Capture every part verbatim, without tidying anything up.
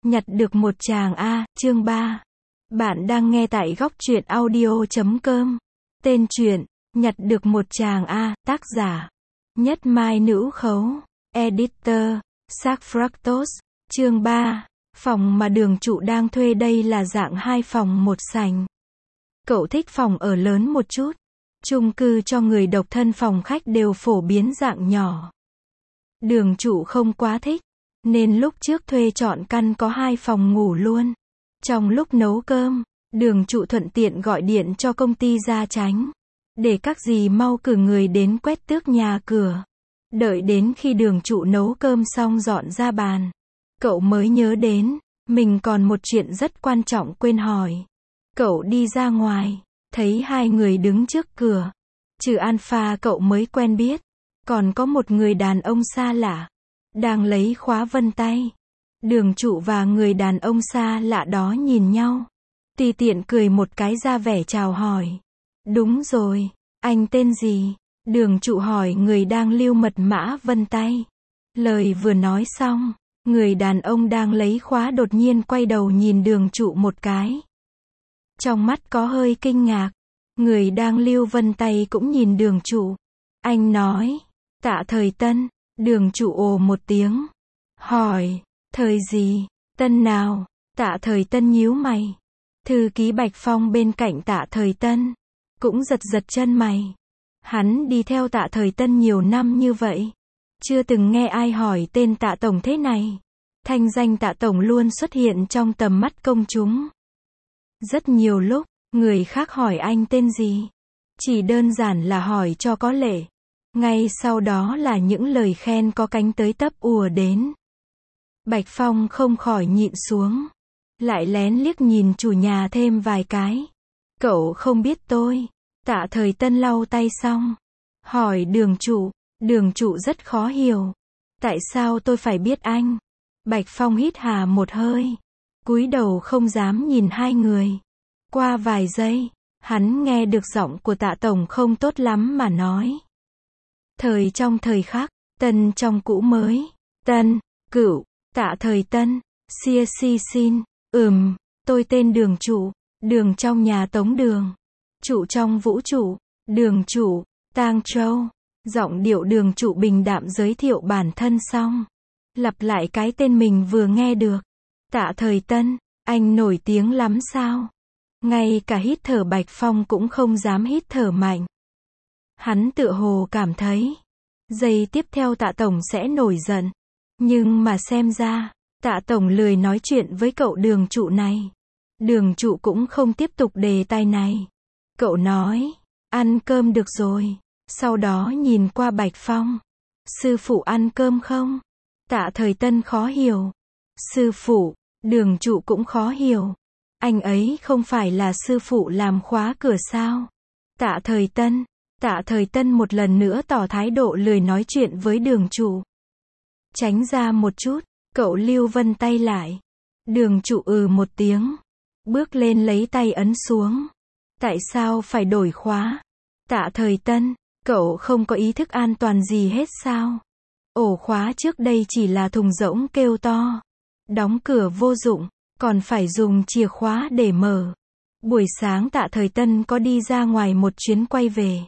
Nhặt được một chàng A, chương ba. Bạn đang nghe tại góc truyện audio chấm com. Tên truyện, Nhặt được một chàng A, tác giả, Nhất Mai Nữ Khấu, Editor, Sac Fractos, chương ba. Phòng mà đường trụ đang thuê đây là dạng hai phòng một sảnh. Cậu thích phòng ở lớn một chút. Chung cư cho người độc thân phòng khách đều phổ biến dạng nhỏ. Đường trụ không quá thích, nên lúc trước thuê chọn căn có hai phòng ngủ luôn. Trong lúc nấu cơm, đường trụ thuận tiện gọi điện cho công ty gia chánh, để các dì mau cử người đến quét tước nhà cửa. Đợi đến khi đường trụ nấu cơm xong dọn ra bàn, cậu mới nhớ đến, mình còn một chuyện rất quan trọng quên hỏi. Cậu đi ra ngoài, thấy hai người đứng trước cửa. Trừ Alpha cậu mới quen biết, còn có một người đàn ông xa lạ, đang lấy khóa vân tay. Đường trụ và người đàn ông xa lạ đó nhìn nhau, tùy tiện cười một cái ra vẻ chào hỏi. Đúng rồi, anh tên gì? Đường trụ hỏi người đang lưu mật mã vân tay. Lời vừa nói xong, người đàn ông đang lấy khóa đột nhiên quay đầu nhìn đường trụ một cái. Trong mắt có hơi kinh ngạc. Người đang lưu vân tay cũng nhìn đường trụ. Anh nói, Tạ Thời Tân. Đường trụ ồ một tiếng. Hỏi, thời gì? Tân nào? Tạ Thời Tân nhíu mày. Thư ký Bạch Phong bên cạnh Tạ Thời Tân cũng giật giật chân mày. Hắn đi theo Tạ Thời Tân nhiều năm như vậy, chưa từng nghe ai hỏi tên Tạ Tổng thế này. Thanh danh Tạ Tổng luôn xuất hiện trong tầm mắt công chúng. Rất nhiều lúc, người khác hỏi anh tên gì, chỉ đơn giản là hỏi cho có lệ. Ngay sau đó là những lời khen có cánh tới tấp ùa đến. Bạch Phong không khỏi nhịn xuống, lại lén liếc nhìn chủ nhà thêm vài cái. Cậu không biết tôi? Tạ Thời Tân lau tay xong, hỏi đường trụ. Đường trụ rất khó hiểu. Tại sao tôi phải biết anh? Bạch Phong hít hà một hơi, cúi đầu không dám nhìn hai người. Qua vài giây, hắn nghe được giọng của Tạ Tổng không tốt lắm mà nói. Thời trong thời khắc, tân trong cũ mới. Tân, cửu, Tạ Thời Tân, xia si xin, ừm, tôi tên đường trụ, đường trong nhà Tống Đường, trụ trong vũ trụ, đường trụ, Tang Châu. Giọng điệu đường trụ bình đạm giới thiệu bản thân xong, lặp lại cái tên mình vừa nghe được. Tạ Thời Tân, anh nổi tiếng lắm sao? Ngay cả hít thở Bạch Phong cũng không dám hít thở mạnh. Hắn tựa hồ cảm thấy, giây tiếp theo Tạ Tổng sẽ nổi giận. Nhưng mà xem ra, Tạ Tổng lười nói chuyện với cậu đường trụ này. Đường trụ cũng không tiếp tục đề tài này. Cậu nói, ăn cơm được rồi. Sau đó nhìn qua Bạch Phong. Sư phụ ăn cơm không? Tạ Thời Tân khó hiểu. Sư phụ, đường trụ cũng khó hiểu. Anh ấy không phải là sư phụ làm khóa cửa sao? Tạ Thời Tân. Tạ Thời Tân một lần nữa tỏ thái độ lười nói chuyện với đường trụ. Tránh ra một chút, cậu lưu vân tay lại. Đường trụ ừ một tiếng, bước lên lấy tay ấn xuống. Tại sao phải đổi khóa? Tạ Thời Tân, cậu không có ý thức an toàn gì hết sao? Ổ khóa trước đây chỉ là thùng rỗng kêu to. Đóng cửa vô dụng, còn phải dùng chìa khóa để mở. Buổi sáng Tạ Thời Tân có đi ra ngoài một chuyến quay về.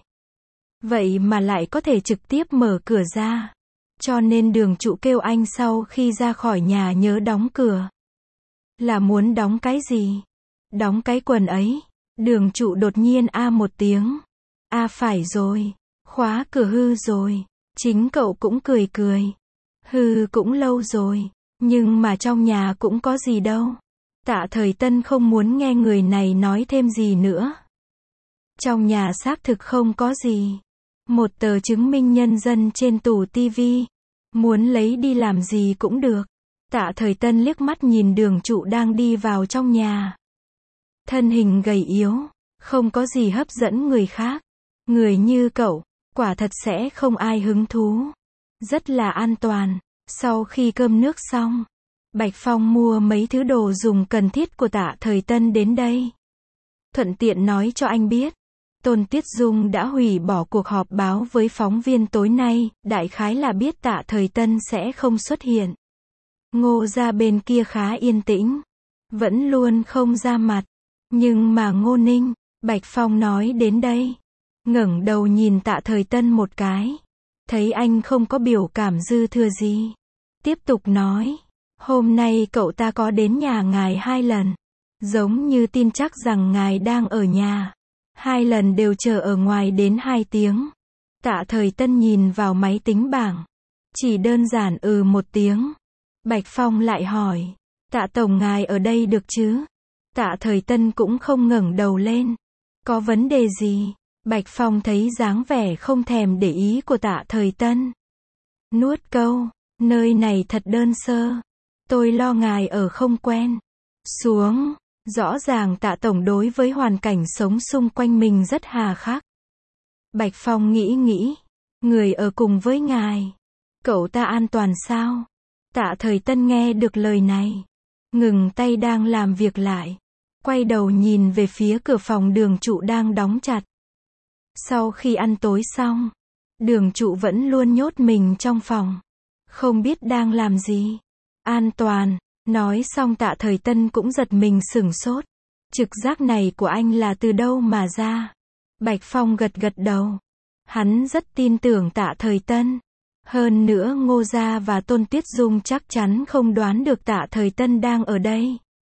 Vậy mà lại có thể trực tiếp mở cửa ra. Cho nên đường trụ kêu anh sau khi ra khỏi nhà nhớ đóng cửa. Là muốn đóng cái gì? Đóng cái quần ấy. Đường trụ đột nhiên a một tiếng. A phải rồi. Khóa cửa hư rồi. Chính cậu cũng cười cười. Hư cũng lâu rồi. Nhưng mà trong nhà cũng có gì đâu. Tạ Thời Tân không muốn nghe người này nói thêm gì nữa. Trong nhà xác thực không có gì. Một tờ chứng minh nhân dân trên tủ tivi. Muốn lấy đi làm gì cũng được. Tạ Thời Tân liếc mắt nhìn đường trụ đang đi vào trong nhà. Thân hình gầy yếu, không có gì hấp dẫn người khác. Người như cậu, quả thật sẽ không ai hứng thú. Rất là an toàn. Sau khi cơm nước xong, Bạch Phong mua mấy thứ đồ dùng cần thiết của Tạ Thời Tân đến đây. Thuận tiện nói cho anh biết, Tôn Tuyết Dung đã hủy bỏ cuộc họp báo với phóng viên tối nay, đại khái là biết Tạ Thời Tân sẽ không xuất hiện. Ngô gia bên kia khá yên tĩnh, vẫn luôn không ra mặt. Nhưng mà Ngô Ninh, Bạch Phong nói đến đây, ngẩng đầu nhìn Tạ Thời Tân một cái, thấy anh không có biểu cảm dư thừa gì, tiếp tục nói, hôm nay cậu ta có đến nhà ngài hai lần, giống như tin chắc rằng ngài đang ở nhà, hai lần đều chờ ở ngoài đến hai tiếng. Tạ Thời Tân nhìn vào máy tính bảng, chỉ đơn giản ừ một tiếng. Bạch Phong lại hỏi, Tạ tổng ngài ở đây được chứ? Tạ Thời Tân cũng không ngẩng đầu lên. Có vấn đề gì? Bạch Phong thấy dáng vẻ không thèm để ý của Tạ Thời Tân. Nuốt câu, nơi này thật đơn sơ. Tôi lo ngài ở không quen. Xuống, rõ ràng Tạ tổng đối với hoàn cảnh sống xung quanh mình rất hà khắc. Bạch Phong nghĩ nghĩ, người ở cùng với ngài, cậu ta an toàn sao? Tạ Thời Tân nghe được lời này, ngừng tay đang làm việc lại, quay đầu nhìn về phía cửa phòng Đường Trụ đang đóng chặt. Sau khi ăn tối xong, Đường Trụ vẫn luôn nhốt mình trong phòng, không biết đang làm gì. An toàn, nói xong Tạ Thời Tân cũng giật mình sửng sốt. Trực giác này của anh là từ đâu mà ra? Bạch Phong gật gật đầu. Hắn rất tin tưởng Tạ Thời Tân. Hơn nữa Ngô Gia và Tôn Tuyết Dung chắc chắn không đoán được Tạ Thời Tân đang ở đây.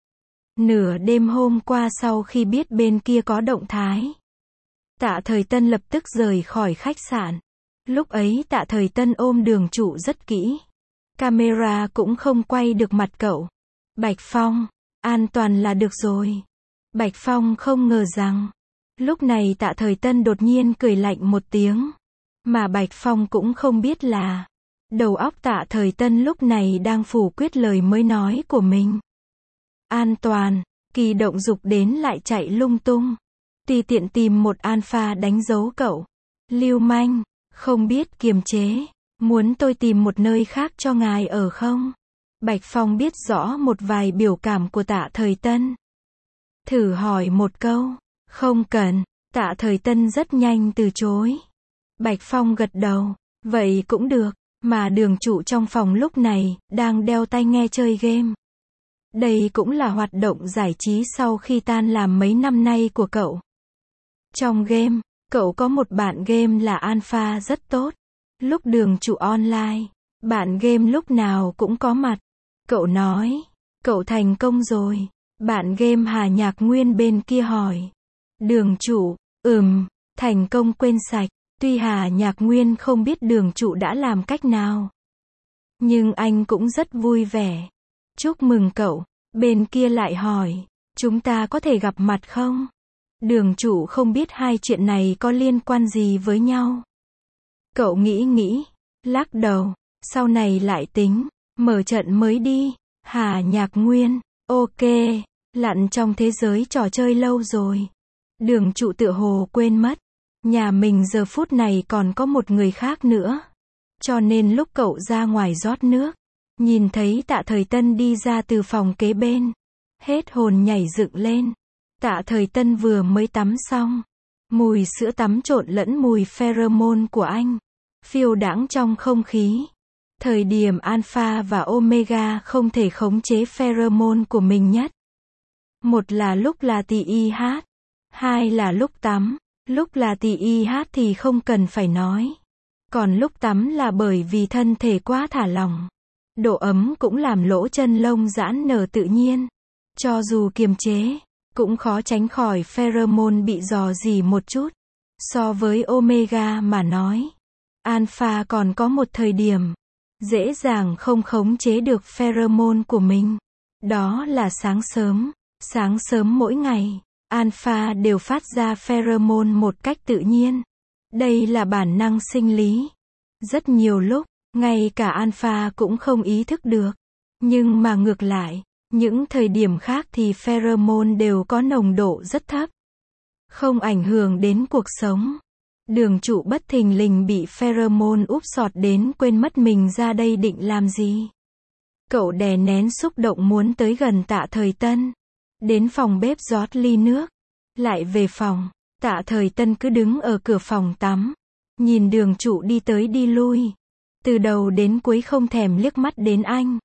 Nửa đêm hôm qua sau khi biết bên kia có động thái, Tạ Thời Tân lập tức rời khỏi khách sạn. Lúc ấy Tạ Thời Tân ôm Đường Trụ rất kỹ. Camera cũng không quay được mặt cậu. Bạch Phong, an toàn là được rồi. Bạch Phong không ngờ rằng, lúc này Tạ Thời Tân đột nhiên cười lạnh một tiếng. Mà Bạch Phong cũng không biết là, đầu óc Tạ Thời Tân lúc này đang phủ quyết lời mới nói của mình. An toàn, kỳ động dục đến lại chạy lung tung. Tùy tiện tìm một alpha đánh dấu cậu. Lưu manh, không biết kiềm chế. Muốn tôi tìm một nơi khác cho ngài ở không? Bạch Phong biết rõ một vài biểu cảm của Tạ Thời Tân. Thử hỏi một câu. Không cần. Tạ Thời Tân rất nhanh từ chối. Bạch Phong gật đầu. Vậy cũng được. Mà Đường Trụ trong phòng lúc này, đang đeo tai nghe chơi game. Đây cũng là hoạt động giải trí sau khi tan làm mấy năm nay của cậu. Trong game, cậu có một bạn game là alpha rất tốt. Lúc Đường Trụ online, bạn game lúc nào cũng có mặt. Cậu nói, cậu thành công rồi. Bạn game Hà Nhạc Nguyên bên kia hỏi. Đường Trụ, ừm, thành công quên sạch. Tuy Hà Nhạc Nguyên không biết Đường Trụ đã làm cách nào, nhưng anh cũng rất vui vẻ. Chúc mừng cậu. Bên kia lại hỏi, chúng ta có thể gặp mặt không? Đường Trụ không biết hai chuyện này có liên quan gì với nhau. Cậu nghĩ nghĩ, lắc đầu, sau này lại tính, mở trận mới đi. Hà Nhạc Nguyên, ok, lặn trong thế giới trò chơi lâu rồi. Đường Trụ tựa hồ quên mất, nhà mình giờ phút này còn có một người khác nữa. Cho nên lúc cậu ra ngoài rót nước, nhìn thấy Tạ Thời Tân đi ra từ phòng kế bên, hết hồn nhảy dựng lên. Tạ Thời Tân vừa mới tắm xong, mùi sữa tắm trộn lẫn mùi pheromone của anh phiêu đãng trong không khí. Thời điểm alpha và omega không thể khống chế pheromone của mình nhất. Một là lúc là tê i hát, hai là lúc tắm. Lúc là tê i hát thì không cần phải nói. Còn lúc tắm là bởi vì thân thể quá thả lỏng. Độ ấm cũng làm lỗ chân lông giãn nở tự nhiên. Cho dù kiềm chế, cũng khó tránh khỏi pheromone bị rò rỉ một chút. So với omega mà nói, alpha còn có một thời điểm dễ dàng không khống chế được pheromone của mình. Đó là sáng sớm. Sáng sớm mỗi ngày, alpha đều phát ra pheromone một cách tự nhiên. Đây là bản năng sinh lý. Rất nhiều lúc, ngay cả alpha cũng không ý thức được. Nhưng mà ngược lại, những thời điểm khác thì pheromone đều có nồng độ rất thấp, không ảnh hưởng đến cuộc sống. Đường Trụ bất thình lình bị pheromone úp sọt đến quên mất mình ra đây định làm gì. Cậu đè nén xúc động muốn tới gần Tạ Thời Tân. Đến phòng bếp rót ly nước. Lại về phòng. Tạ Thời Tân cứ đứng ở cửa phòng tắm. Nhìn Đường Trụ đi tới đi lui. Từ đầu đến cuối không thèm liếc mắt đến anh.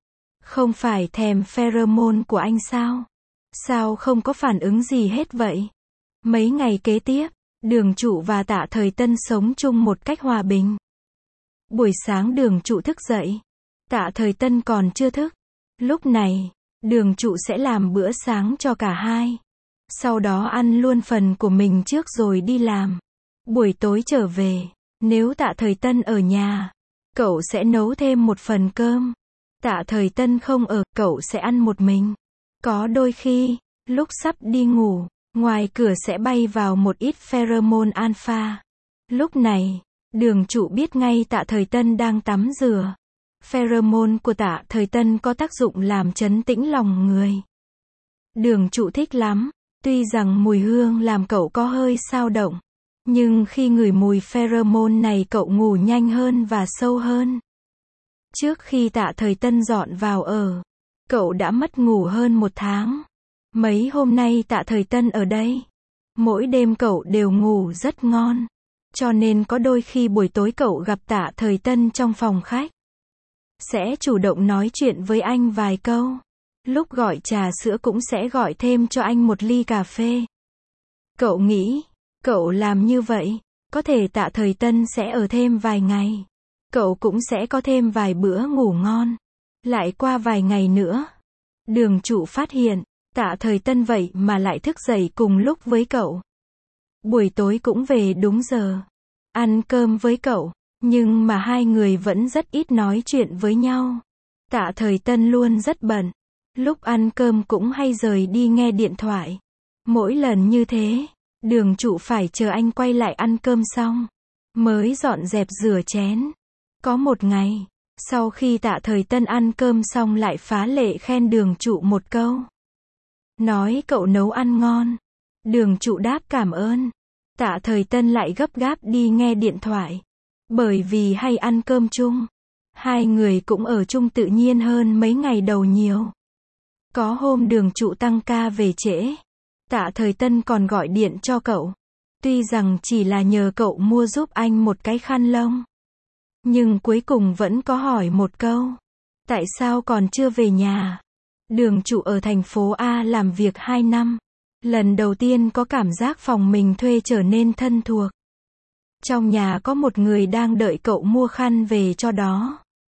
Không phải thèm pheromone của anh sao? Sao không có phản ứng gì hết vậy? Mấy ngày kế tiếp, Đường Trụ và Tạ Thời Tân sống chung một cách hòa bình. Buổi sáng Đường Trụ thức dậy. Tạ Thời Tân còn chưa thức. Lúc này, Đường Trụ sẽ làm bữa sáng cho cả hai. Sau đó ăn luôn phần của mình trước rồi đi làm. Buổi tối trở về, nếu Tạ Thời Tân ở nhà, cậu sẽ nấu thêm một phần cơm. Tạ Thời Tân không ở, cậu sẽ ăn một mình. Có đôi khi, lúc sắp đi ngủ, ngoài cửa sẽ bay vào một ít pheromone alpha. Lúc này, Đường Trụ biết ngay Tạ Thời Tân đang tắm rửa. Pheromone của Tạ Thời Tân có tác dụng làm trấn tĩnh lòng người. Đường Trụ thích lắm, tuy rằng mùi hương làm cậu có hơi xao động, nhưng khi ngửi mùi pheromone này cậu ngủ nhanh hơn và sâu hơn. Trước khi Tạ Thời Tân dọn vào ở, cậu đã mất ngủ hơn một tháng. Mấy hôm nay Tạ Thời Tân ở đây, mỗi đêm cậu đều ngủ rất ngon. Cho nên có đôi khi buổi tối cậu gặp Tạ Thời Tân trong phòng khách, sẽ chủ động nói chuyện với anh vài câu. Lúc gọi trà sữa cũng sẽ gọi thêm cho anh một ly cà phê. Cậu nghĩ, cậu làm như vậy, có thể Tạ Thời Tân sẽ ở thêm vài ngày. Cậu cũng sẽ có thêm vài bữa ngủ ngon. Lại qua vài ngày nữa, Đường Trụ phát hiện, Tạ Thời Tân vậy mà lại thức dậy cùng lúc với cậu. Buổi tối cũng về đúng giờ, ăn cơm với cậu, nhưng mà hai người vẫn rất ít nói chuyện với nhau. Tạ Thời Tân luôn rất bận, lúc ăn cơm cũng hay rời đi nghe điện thoại. Mỗi lần như thế, Đường Trụ phải chờ anh quay lại ăn cơm xong, mới dọn dẹp rửa chén. Có một ngày, sau khi Tạ Thời Tân ăn cơm xong lại phá lệ khen Đường Trụ một câu. Nói cậu nấu ăn ngon. Đường Trụ đáp cảm ơn. Tạ Thời Tân lại gấp gáp đi nghe điện thoại. Bởi vì hay ăn cơm chung, hai người cũng ở chung tự nhiên hơn mấy ngày đầu nhiều. Có hôm Đường Trụ tăng ca về trễ, Tạ Thời Tân còn gọi điện cho cậu. Tuy rằng chỉ là nhờ cậu mua giúp anh một cái khăn lông, nhưng cuối cùng vẫn có hỏi một câu. Tại sao còn chưa về nhà? Đường Trụ ở thành phố A làm việc hai năm. Lần đầu tiên có cảm giác phòng mình thuê trở nên thân thuộc. Trong nhà có một người đang đợi cậu mua khăn về cho đó.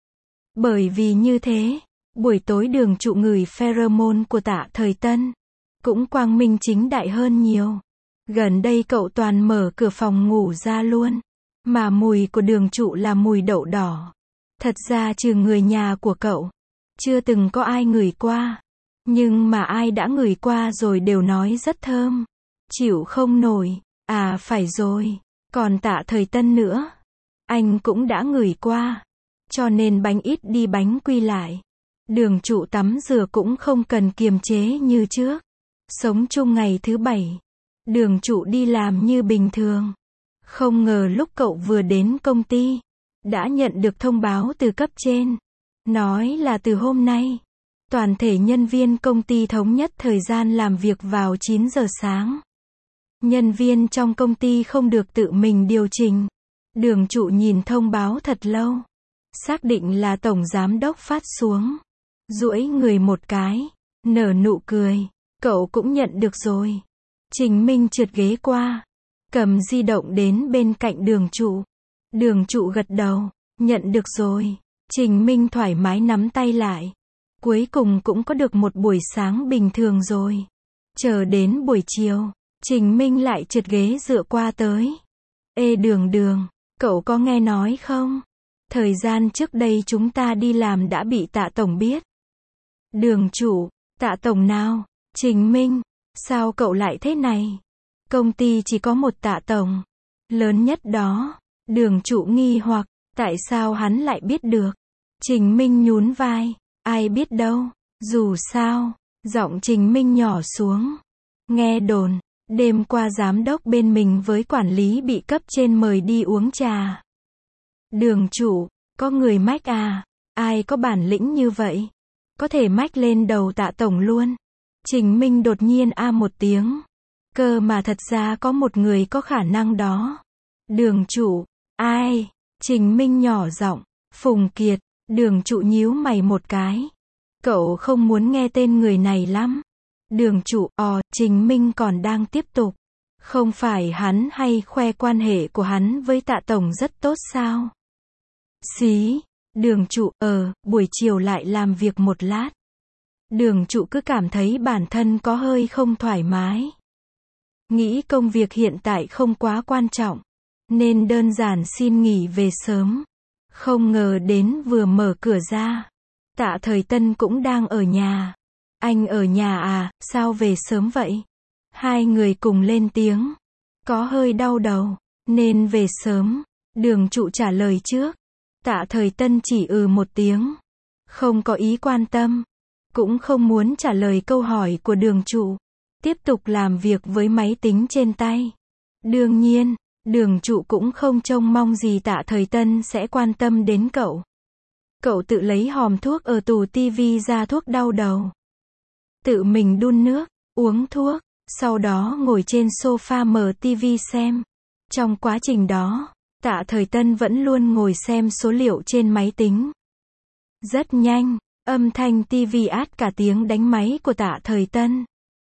Bởi vì như thế, buổi tối Đường Trụ ngửi pheromone của Tạ Thời Tân cũng quang minh chính đại hơn nhiều. Gần đây cậu toàn mở cửa phòng ngủ ra luôn. Mà mùi của Đường Trụ là mùi đậu đỏ. Thật ra trừ người nhà của cậu, chưa từng có ai ngửi qua. Nhưng mà ai đã ngửi qua rồi đều nói rất thơm. Chịu không nổi. À phải rồi, còn Tạ Thời Tân nữa. Anh cũng đã ngửi qua. Cho nên bánh ít đi bánh quy lại. Đường Trụ tắm rửa cũng không cần kiềm chế như trước. Sống chung ngày thứ bảy, Đường Trụ đi làm như bình thường. Không ngờ lúc cậu vừa đến công ty, đã nhận được thông báo từ cấp trên. Nói là từ hôm nay, toàn thể nhân viên công ty thống nhất thời gian làm việc vào chín giờ sáng. Nhân viên trong công ty không được tự mình điều chỉnh. Đường Trụ nhìn thông báo thật lâu. Xác định là tổng giám đốc phát xuống. Duỗi người một cái, nở nụ cười. Cậu cũng nhận được rồi. Trình Minh trượt ghế qua, cầm di động đến bên cạnh Đường Trụ. Đường Trụ gật đầu, nhận được rồi. Trình Minh thoải mái nắm tay lại. Cuối cùng cũng có được một buổi sáng bình thường rồi. Chờ đến buổi chiều, Trình Minh lại trượt ghế dựa qua tới. Ê Đường Đường, cậu có nghe nói không? Thời gian trước đây chúng ta đi làm đã bị Tạ Tổng biết. Đường Trụ, Tạ Tổng nào? Trình Minh, sao cậu lại thế này? Công ty chỉ có một Tạ Tổng, lớn nhất đó. Đường Trụ nghi hoặc, tại sao hắn lại biết được? Trình Minh nhún vai, ai biết đâu, dù sao, giọng Trình Minh nhỏ xuống. Nghe đồn, đêm qua giám đốc bên mình với quản lý bị cấp trên mời đi uống trà. Đường Trụ, có người mách à? Ai có bản lĩnh như vậy? Có thể mách lên đầu Tạ Tổng luôn. Trình Minh đột nhiên a một tiếng. Cơ mà thật ra có một người có khả năng đó. Đường Trụ, ai? Trình Minh nhỏ giọng, Phùng Kiệt. Đường Trụ nhíu mày một cái. Cậu không muốn nghe tên người này lắm. Đường trụ, ò, Trình Minh còn đang tiếp tục. Không phải hắn hay khoe quan hệ của hắn với Tạ Tổng rất tốt sao? Xí, đường trụ, ờ, buổi chiều lại làm việc một lát. Đường trụ cứ cảm thấy bản thân có hơi không thoải mái. Nghĩ công việc hiện tại không quá quan trọng, nên đơn giản xin nghỉ về sớm. Không ngờ đến vừa mở cửa ra, Tạ Thời Tân cũng đang ở nhà. Anh ở nhà à, sao về sớm vậy? Hai người cùng lên tiếng. Có hơi đau đầu, nên về sớm. Đường trụ trả lời trước. Tạ Thời Tân chỉ ừ một tiếng. Không có ý quan tâm. Cũng không muốn trả lời câu hỏi của đường trụ. Tiếp tục làm việc với máy tính trên tay. Đương nhiên, đường trụ cũng không trông mong gì Tạ Thời Tân sẽ quan tâm đến cậu. Cậu tự lấy hòm thuốc ở tủ tivi ra thuốc đau đầu. Tự mình đun nước, uống thuốc, sau đó ngồi trên sofa mở tivi xem. Trong quá trình đó, Tạ Thời Tân vẫn luôn ngồi xem số liệu trên máy tính. Rất nhanh, âm thanh tivi át cả tiếng đánh máy của Tạ Thời Tân.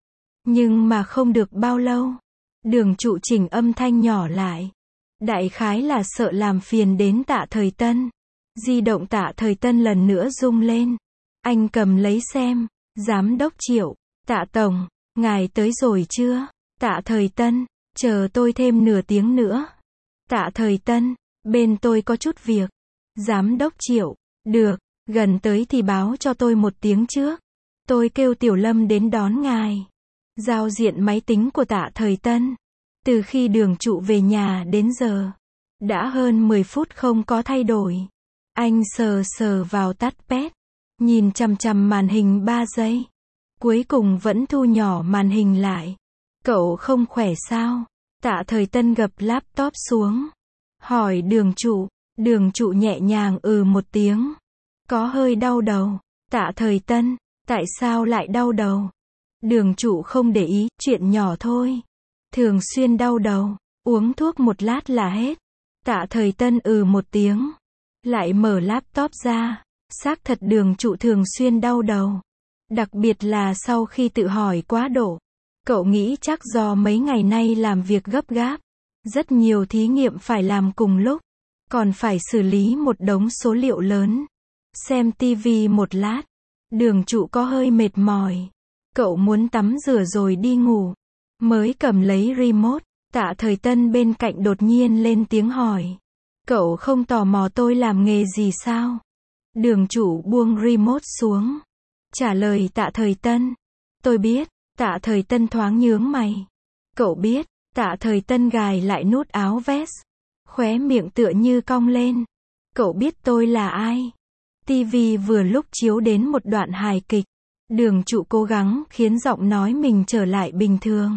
Nhưng mà không được bao lâu, đường trụ chỉnh âm thanh nhỏ lại. Đại khái là sợ làm phiền đến Tạ Thời Tân. Di động Tạ Thời Tân lần nữa rung lên. Anh cầm lấy xem. Giám đốc Triệu, Tạ Tổng, ngài tới rồi chưa? Tạ Thời Tân, chờ tôi thêm nửa tiếng nữa. Tạ Thời Tân, bên tôi có chút việc. Giám đốc Triệu, được, gần tới thì báo cho tôi một tiếng trước. Tôi kêu Tiểu Lâm đến đón ngài. Giao diện máy tính của Tạ Thời Tân. Từ khi đường trụ về nhà đến giờ, đã hơn mười phút không có thay đổi. Anh sờ sờ vào touchpad. Nhìn chằm chằm màn hình ba giây. Cuối cùng vẫn thu nhỏ màn hình lại. Cậu không khỏe sao? Tạ Thời Tân gập laptop xuống. Hỏi đường trụ. Đường trụ nhẹ nhàng ừ một tiếng. Có hơi đau đầu. Tạ Thời Tân, tại sao lại đau đầu? Đường trụ không để ý, chuyện nhỏ thôi. Thường xuyên đau đầu, uống thuốc một lát là hết. Tạ Thời Tân ừ một tiếng. Lại mở laptop ra. Xác thật đường trụ thường xuyên đau đầu. Đặc biệt là sau khi tự hỏi quá độ. Cậu nghĩ chắc do mấy ngày nay làm việc gấp gáp. Rất nhiều thí nghiệm phải làm cùng lúc. Còn phải xử lý một đống số liệu lớn. Xem tivi một lát. Đường trụ có hơi mệt mỏi. Cậu muốn tắm rửa rồi đi ngủ. Mới cầm lấy remote. Tạ Thời Tân bên cạnh đột nhiên lên tiếng hỏi. Cậu không tò mò tôi làm nghề gì sao? Đường trụ buông remote xuống. Trả lời Tạ Thời Tân. Tôi biết. Tạ Thời Tân thoáng nhướng mày. Cậu biết. Tạ Thời Tân gài lại nút áo vest. Khóe miệng tựa như cong lên. Cậu biết tôi là ai? Tivi vừa lúc chiếu đến một đoạn hài kịch. Đường trụ cố gắng khiến giọng nói mình trở lại bình thường.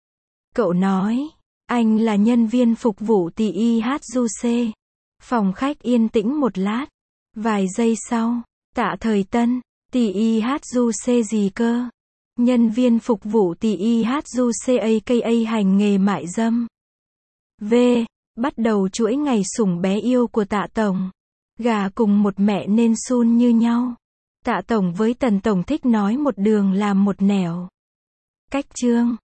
Cậu nói. Anh là nhân viên phục vụ tì i hát du xê. Phòng khách yên tĩnh một lát. Vài giây sau, Tạ Thời Tân, tì i hát du xê gì cơ? Nhân viên phục vụ tì i hát du xê aka hành nghề mại dâm. V. Bắt đầu chuỗi ngày sủng bé yêu của Tạ Tổng. Gà cùng một mẹ nên sun như nhau. Tạ Tổng với Tần Tổng thích nói một đường làm một nẻo. Cách chương